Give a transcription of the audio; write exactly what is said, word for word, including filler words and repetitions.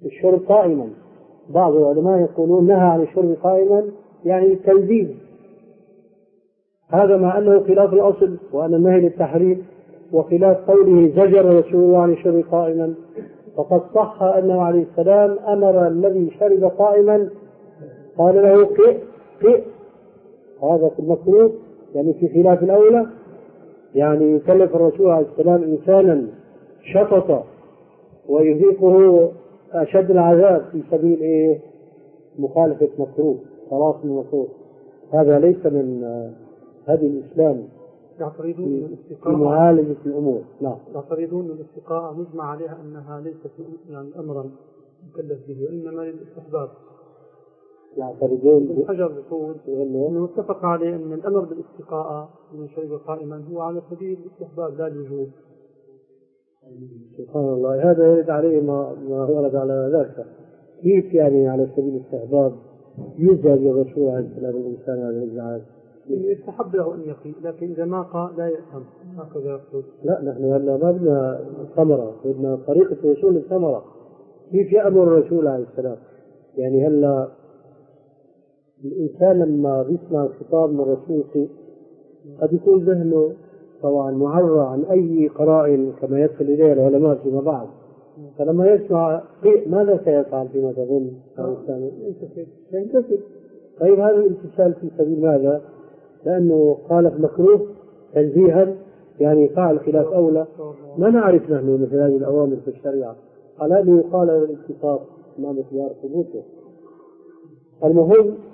الشرب قائما. بعض العلماء يقولون نهى عن الشرب قائما يعني التنزيه، هذا مع أنه خلاف الأصل وأن النهي للتحريم، وخلاف قوله زجر رسول الله عن الشرب قائما. فقد صح أنه عليه السلام أمر الذي شرب قائما قال له قئ قئ، هذا في المكروه يعني في خلاف الأولى. يعني يكلف الرسول عليه السلام إنسانا شطط ويذيقه أشد العذاب في سبيل إيه؟ مخالفة مكروه، خلاص من مكروه. هذا ليس من هدي الإسلام يعترضون في معالجة الأمور. لا، يعترضون الاستقاء مجمع عليها أنها ليست يعني أمرا مكلف به وإنما للاستحباب. يعترضون الحجر يقول أنه اتفق عليه أن الأمر بالاستقاء من شرب قائما هو على سبيل الاستحباب لا الوجوب. سبحان الله، هذا يرد عليه ما ما ورد على ذاك. كيف يعني على سبيل الاستحباب يزعج الرسول عليه السلام الإنسان هذا الإزعاج؟ يستحب له أن يقي، لكن إذا ما قال لا يأثم، هكذا يقول. لا، نحن هلا ما بدنا ثمرة، بدنا طريقة وصول الثمرة. كيف يأمر الرسول عليه السلام؟ يعني هلا الإنسان لما بيسمع الخطاب من الرسول قد يكون ذهنه طبعا معرى عن أي قرائن كما يصل إليه العلماء فيما بعد، فلما يسمع ماذا سيفعل فيما تظن؟ ينتفل. طيب هذا الامتثال في سبيل ماذا؟ لأنه خالف مكروه تنزيها، يعني فعل خلاف أولى. ما نعرف نحن مثل هذه الأوامر في الشريعة، على أنه يقال الاتفاق ما مثل ثبوته. المهم